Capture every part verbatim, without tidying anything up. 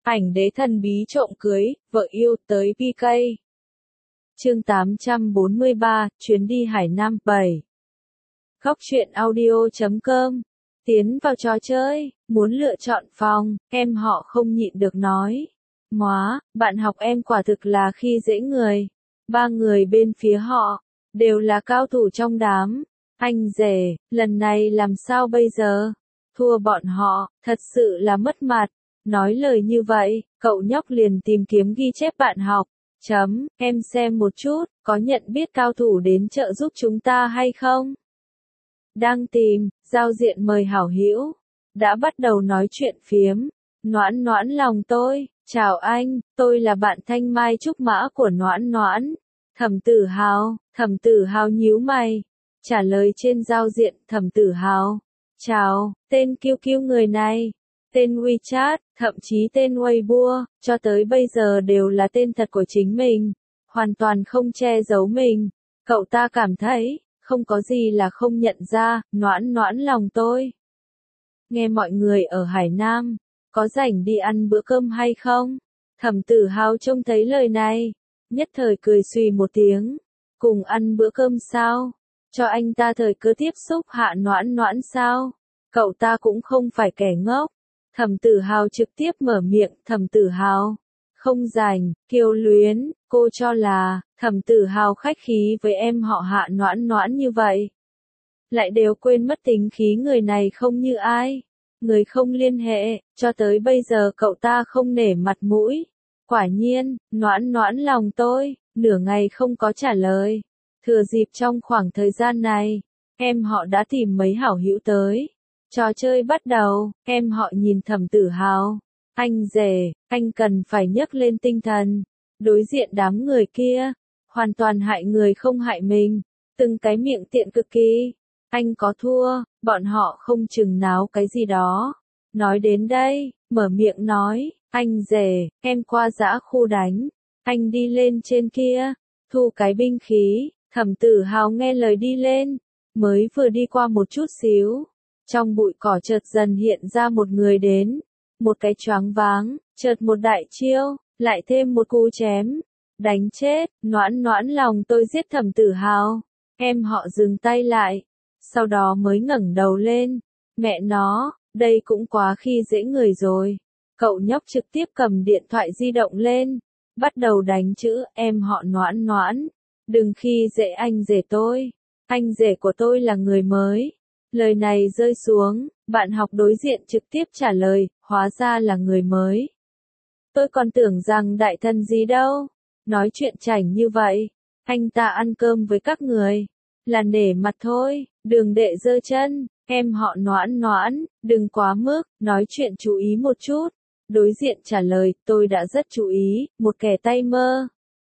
Ảnh đế thần bí trộm cưới, vợ yêu tới pê ca. Chương tám trăm bốn mươi ba, chuyến đi Hải Nam bảy. Góc truyện audio chấm com. Tiến vào trò chơi, muốn lựa chọn phòng, em họ không nhịn được nói. Móa, bạn học em quả thực là khi dễ người. Ba người bên phía họ, đều là cao thủ trong đám. Anh rể, lần này làm sao bây giờ? Thua bọn họ, thật sự là mất mặt. Nói lời như vậy, cậu nhóc liền tìm kiếm ghi chép bạn học. Chấm, em xem một chút, có nhận biết cao thủ đến trợ giúp chúng ta hay không? Đang tìm, giao diện mời hảo hữu. Đã bắt đầu nói chuyện phiếm. Noãn noãn lòng tôi, chào anh, tôi là bạn thanh mai trúc mã của noãn noãn. Thẩm Tử Hào, Thẩm Tử Hào nhíu mày. Trả lời trên giao diện Thẩm Tử Hào. Chào, tên kiu kiu người này. Tên WeChat, thậm chí tên Weibo, cho tới bây giờ đều là tên thật của chính mình. Hoàn toàn không che giấu mình. Cậu ta cảm thấy, không có gì là không nhận ra, noãn noãn lòng tôi. Nghe mọi người ở Hải Nam, có rảnh đi ăn bữa cơm hay không? Thẩm Tử Hào trông thấy lời này, nhất thời cười xùy một tiếng. Cùng ăn bữa cơm sao? Cho anh ta thời cơ tiếp xúc hạ noãn noãn sao? Cậu ta cũng không phải kẻ ngốc. Thẩm Tử Hào trực tiếp mở miệng, Thẩm Tử Hào. Không rảnh, kiều luyến, cô cho là, Thẩm Tử Hào khách khí với em họ hạ noãn noãn như vậy. Lại đều quên mất tính khí người này không như ai. Người không liên hệ, cho tới bây giờ cậu ta không nể mặt mũi. Quả nhiên, noãn noãn lòng tôi, nửa ngày không có trả lời. Thừa dịp trong khoảng thời gian này, em họ đã tìm mấy hảo hữu tới. Trò chơi bắt đầu, em họ nhìn Thẩm Tử Hào. Anh rể, anh cần phải nhấc lên tinh thần. Đối diện đám người kia, hoàn toàn hại người không hại mình. Từng cái miệng tiện cực kỳ. Anh có thua, bọn họ không chừng náo cái gì đó. Nói đến đây, mở miệng nói, anh rể, em qua dã khu đánh. Anh đi lên trên kia, thu cái binh khí. Thẩm Tử Hào nghe lời đi lên, mới vừa đi qua một chút xíu. Trong bụi cỏ chợt dần hiện ra một người đến. Một cái choáng váng, chợt một đại chiêu, lại thêm một cú chém. Đánh chết, noãn noãn lòng tôi giết Thẩm Tử Hào. Em họ dừng tay lại. Sau đó mới ngẩng đầu lên. Mẹ nó, đây cũng quá khi dễ người rồi. Cậu nhóc trực tiếp cầm điện thoại di động lên. Bắt đầu đánh chữ em họ noãn noãn. Đừng khi dễ anh rể tôi. Anh rể của tôi là người mới. Lời này rơi xuống, bạn học đối diện trực tiếp trả lời, hóa ra là người mới. Tôi còn tưởng rằng đại thân gì đâu. Nói chuyện chảnh như vậy. Anh ta ăn cơm với các người. Là nể mặt thôi, đường đệ giơ chân. Em họ noãn noãn, đừng quá mức, nói chuyện chú ý một chút. Đối diện trả lời, tôi đã rất chú ý, một kẻ tay mơ.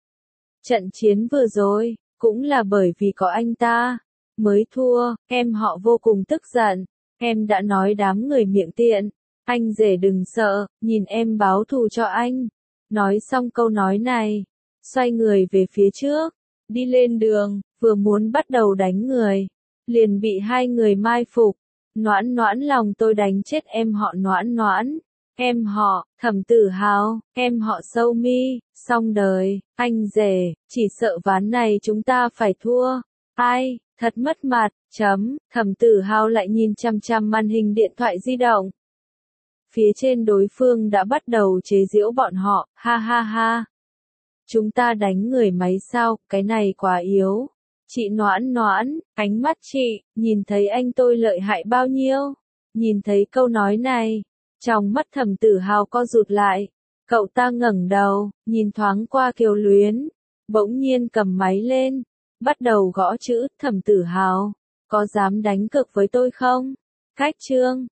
Trận chiến vừa rồi, cũng là bởi vì có anh ta. Mới thua, em họ vô cùng tức giận. Em đã nói đám người miệng tiện. Anh rể đừng sợ, nhìn em báo thù cho anh. Nói xong câu nói này, xoay người về phía trước. Đi lên đường, vừa muốn bắt đầu đánh người. Liền bị hai người mai phục. Noãn noãn lòng tôi đánh chết em họ noãn noãn. Em họ, Thẩm Tử Hào, em họ Sâu Mi, xong đời, anh rể, chỉ sợ ván này chúng ta phải thua. Ai, thật mất mặt, chấm, Thẩm Tử Hào lại nhìn chằm chằm màn hình điện thoại di động. Phía trên đối phương đã bắt đầu chế giễu bọn họ, ha ha ha. Chúng ta đánh người máy sao, cái này quá yếu. Chị noãn noãn, ánh mắt chị, nhìn thấy anh tôi lợi hại bao nhiêu. Nhìn thấy câu nói này, trong mắt Thẩm Tử Hào co rụt lại. Cậu ta ngẩng đầu, nhìn thoáng qua Kiều Luyến. Bỗng nhiên cầm máy lên. Bắt đầu gõ chữ, Thẩm Tử Hào. Có dám đánh cược với tôi không? Cách chương.